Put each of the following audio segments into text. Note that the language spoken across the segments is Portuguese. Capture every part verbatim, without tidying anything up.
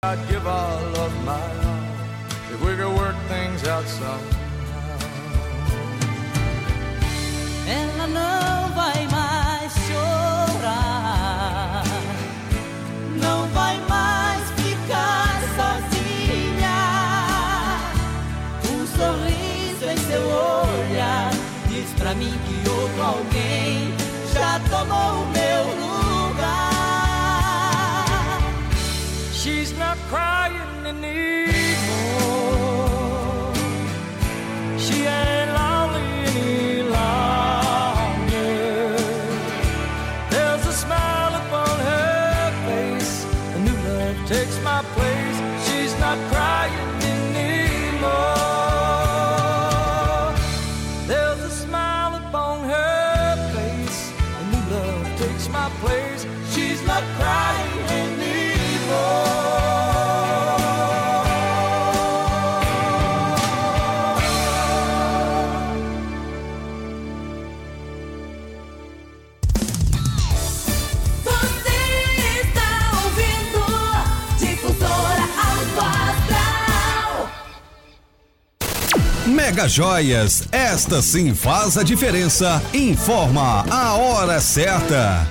I'd give all of my all if we could work things out somehow. Ela não vai mais chorar, não vai mais ficar sozinha. Um sorriso em seu olhar diz pra mim que outro alguém já tomou o meu lugar. She's not crying anymore. She ain't lonely any longer. There's a smile upon her face. A new love takes my place. She's not crying anymore. There's a smile upon her face. A new love takes my place. She's not crying anymore. Mega Joias, esta sim faz a diferença. Informa a hora certa.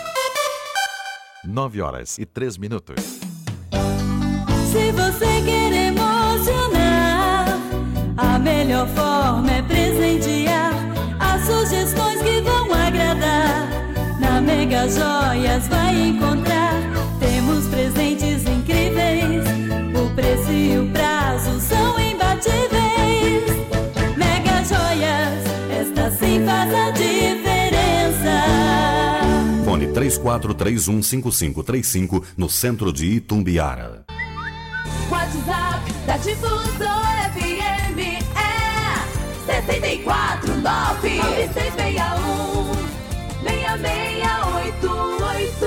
Nove horas e três minutos. Se você quer emocionar, a melhor forma é presentear as sugestões que vão agradar. Na Mega Joias vai encontrar. Temos presentes incríveis, o preço e o prazo são imbatíveis. Mega Joias, esta sim faz a diferença. Fone três quatro três um cinco cinco três cinco no centro de Itumbiara. WhatsApp da Difusora F M é seis quatro nove nove seis seis um seis seis oito oito.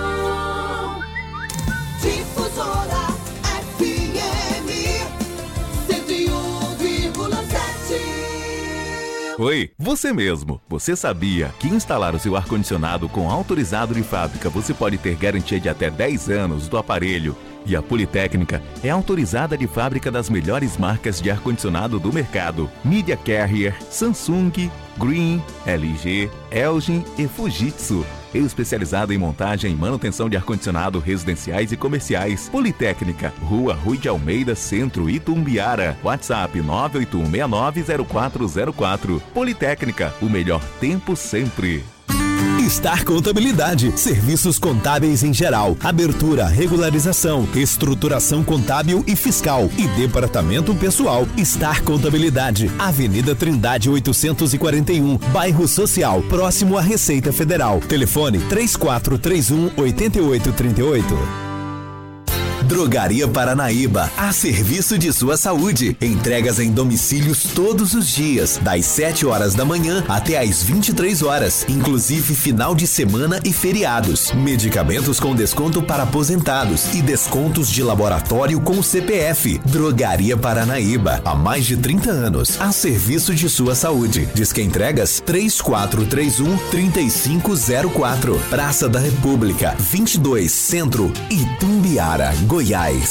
Difusora F M cento e um vírgula sete. Oi, você mesmo. Você sabia que instalar o seu ar-condicionado com autorizado de fábrica você pode ter garantia de até dez anos do aparelho? E a Politécnica é autorizada de fábrica das melhores marcas de ar-condicionado do mercado: Media Carrier, Samsung, Green, L G, Elgin e Fujitsu. Especializada em montagem e manutenção de ar-condicionado residenciais e comerciais. Politécnica, Rua Rui de Almeida, Centro, Itumbiara. WhatsApp nove oito um seis nove zero quatro zero quatro. Politécnica, o melhor tempo sempre. Star Contabilidade, serviços contábeis em geral, abertura, regularização, estruturação contábil e fiscal e departamento pessoal. Star Contabilidade, Avenida Trindade oitocentos e quarenta e um, Bairro Social, próximo à Receita Federal. Telefone três quatro três um oito oito três oito. Drogaria Paranaíba, a serviço de sua saúde. Entregas em domicílios todos os dias, das sete horas da manhã até às vinte e três horas, inclusive final de semana e feriados. Medicamentos com desconto para aposentados e descontos de laboratório com C P F. Drogaria Paranaíba, há mais de trinta anos, a serviço de sua saúde. Disque entregas três quatro três um três cinco zero quatro. Praça da República, vinte e dois, Centro, Itumbiara, Goiás.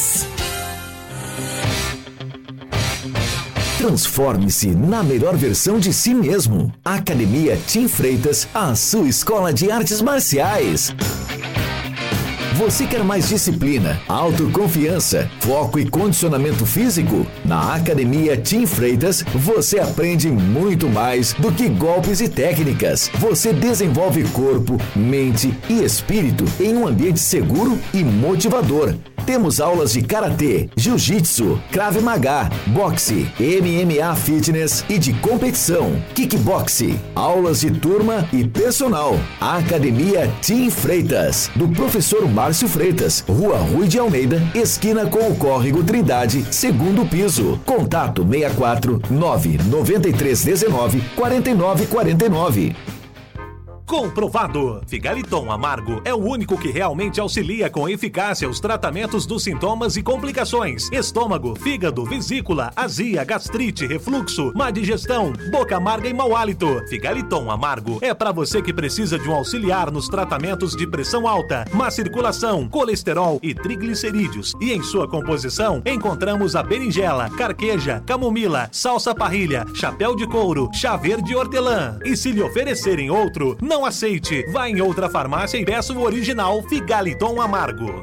Transforme-se na melhor versão de si mesmo. Academia Tim Freitas, a sua escola de artes marciais. Você quer mais disciplina, autoconfiança, foco e condicionamento físico? Na Academia Tim Freitas, você aprende muito mais do que golpes e técnicas. Você desenvolve corpo, mente e espírito em um ambiente seguro e motivador. Temos aulas de karatê, jiu-jitsu, krav maga, boxe, M M A fitness e de competição, kickboxe, aulas de turma e personal. Academia Tim Freitas, do professor Márcio Freitas, Rua Rui de Almeida, esquina com o Córrego Trindade, segundo piso. Contato seis quatro nove nove três um nove quatro nove quatro nove. comprovado. Figaliton Amargo é o único que realmente auxilia com eficácia os tratamentos dos sintomas e complicações: estômago, fígado, vesícula, azia, gastrite, refluxo, má digestão, boca amarga e mau hálito. Figaliton Amargo é para você que precisa de um auxiliar nos tratamentos de pressão alta, má circulação, colesterol e triglicerídeos. E em sua composição encontramos a berinjela, carqueja, camomila, salsa parrilha, chapéu de couro, chá verde e hortelã. E se lhe oferecerem outro, não aceite. Vá em outra farmácia e peça o original Figaliton Amargo.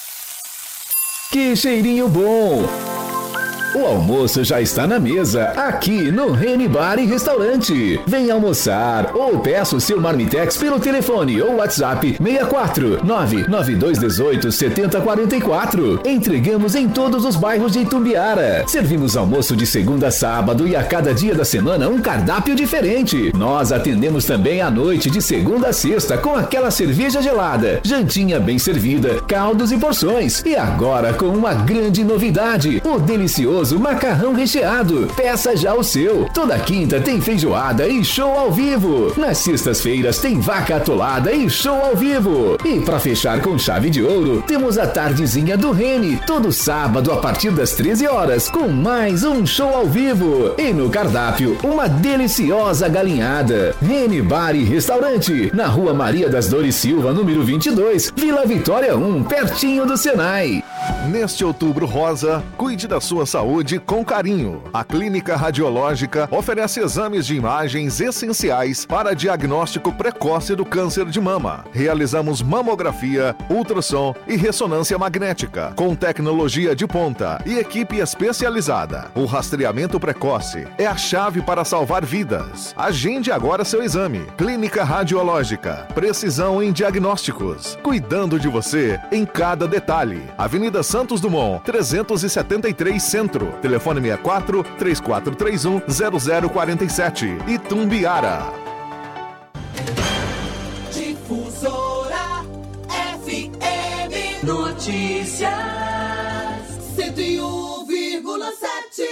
Que cheirinho bom! O almoço já está na mesa, aqui no Rene Bar e Restaurante. Venha almoçar ou peça o seu marmitex pelo telefone ou WhatsApp seis quatro nove nove dois um oito sete zero quatro quatro. Entregamos em todos os bairros de Itumbiara. Servimos almoço de segunda a sábado e a cada dia da semana um cardápio diferente. Nós atendemos também à noite de segunda a sexta com aquela cerveja gelada, jantinha bem servida, caldos e porções. E agora com uma grande novidade, o delicioso macarrão recheado. Peça já o seu. Toda quinta tem feijoada e show ao vivo. Nas sextas-feiras tem vaca atolada e show ao vivo. E para fechar com chave de ouro, temos a tardezinha do Rene, todo sábado a partir das treze horas, com mais um show ao vivo. E no cardápio, uma deliciosa galinhada. Rene Bar e Restaurante, na Rua Maria das Dores Silva, número vinte e dois, Vila Vitória um, pertinho do Senai. Neste Outubro Rosa, cuide da sua saúde com carinho. A Clínica Radiológica oferece exames de imagens essenciais para diagnóstico precoce do câncer de mama. Realizamos mamografia, ultrassom e ressonância magnética, com tecnologia de ponta e equipe especializada. O rastreamento precoce é a chave para salvar vidas. Agende agora seu exame. Clínica Radiológica, precisão em diagnósticos, cuidando de você em cada detalhe. Avenida Santos Dumont, trezentos e setenta e três Centro. Telefone seis quatro três quatro três um zero zero quatro sete. Itumbiara. Difusora F M Notícias cento e um vírgula sete.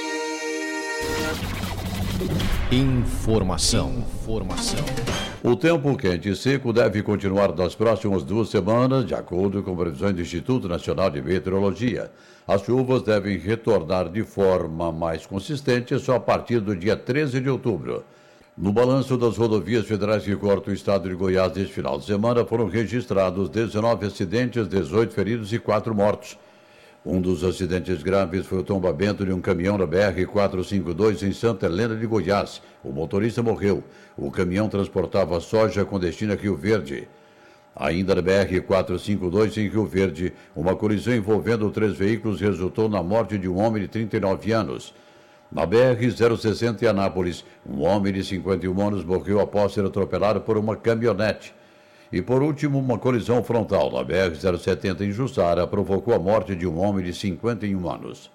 Informação. Informação. O tempo quente e seco deve continuar nas próximas duas semanas, de acordo com previsões do Instituto Nacional de Meteorologia. As chuvas devem retornar de forma mais consistente só a partir do dia treze de outubro. No balanço das rodovias federais que cortam o estado de Goiás neste final de semana, foram registrados dezenove acidentes, dezoito feridos e quatro mortos. Um dos acidentes graves foi o tombamento de um caminhão na B R quatrocentos e cinquenta e dois em Santa Helena de Goiás. O motorista morreu. O caminhão transportava soja com destino a Rio Verde. Ainda na B R quatrocentos e cinquenta e dois em Rio Verde, uma colisão envolvendo três veículos resultou na morte de um homem de trinta e nove anos. Na B R zero sessenta em Anápolis, um homem de cinquenta e um anos morreu após ser atropelado por uma caminhonete. E, por último, uma colisão frontal na B R zero setenta em Jussara provocou a morte de um homem de cinquenta e um anos.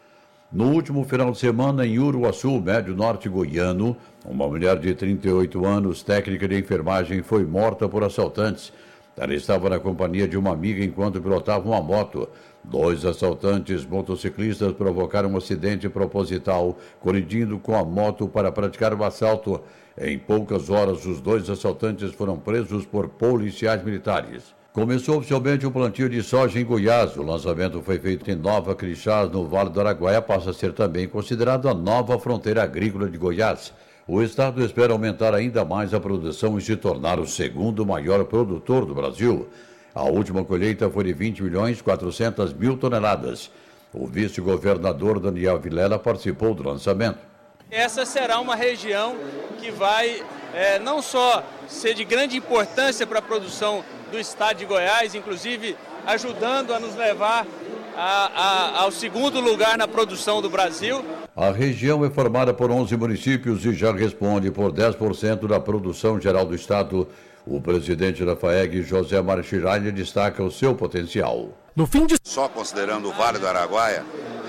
No último final de semana, em Uruaçu, médio norte goiano, uma mulher de trinta e oito anos, técnica de enfermagem, foi morta por assaltantes. Ela estava na companhia de uma amiga enquanto pilotava uma moto. Dois assaltantes motociclistas provocaram um acidente proposital, colidindo com a moto para praticar o assalto. Em poucas horas, os dois assaltantes foram presos por policiais militares. Começou oficialmente o plantio de soja em Goiás. O lançamento foi feito em Nova Crixás, no Vale do Araguaia, passa a ser também considerado a nova fronteira agrícola de Goiás. O estado espera aumentar ainda mais a produção e se tornar o segundo maior produtor do Brasil. A última colheita foi de vinte milhões e quatrocentas mil toneladas. O vice-governador Daniel Vilela participou do lançamento. Essa será uma região que vai é, não só ser de grande importância para a produção do estado de Goiás, inclusive ajudando a nos levar a, a, ao segundo lugar na produção do Brasil. A região é formada por onze municípios e já responde por dez por cento da produção geral do estado. O presidente da FAEG, José Marchiralha, destaca o seu potencial. No fim de... Só considerando o Vale do Araguaia,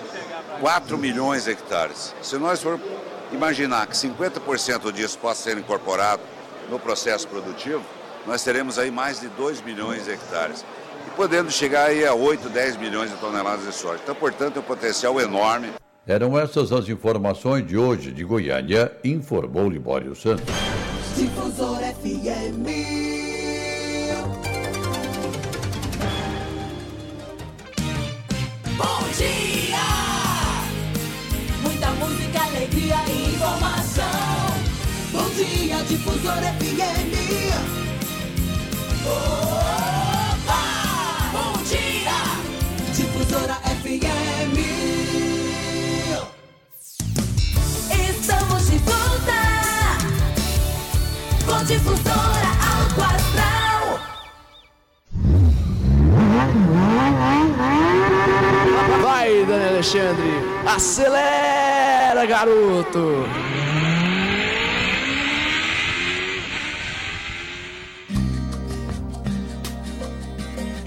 quatro milhões de hectares. Se nós for imaginar que cinquenta por cento disso possa ser incorporado no processo produtivo, nós teremos aí mais de dois milhões de hectares. E podendo chegar aí a oito, dez milhões de toneladas de soja. Então, portanto, é um potencial enorme. Eram essas as informações de hoje de Goiânia, informou Libório Santos. Difusora F M. Bom dia! Muita música, alegria e informação. Bom dia, Difusora F M. Opa! Bom dia! Difusora F M. Estamos de volta com Difusora Alto Astral. Vai, Dani Alexandre, acelera, garoto!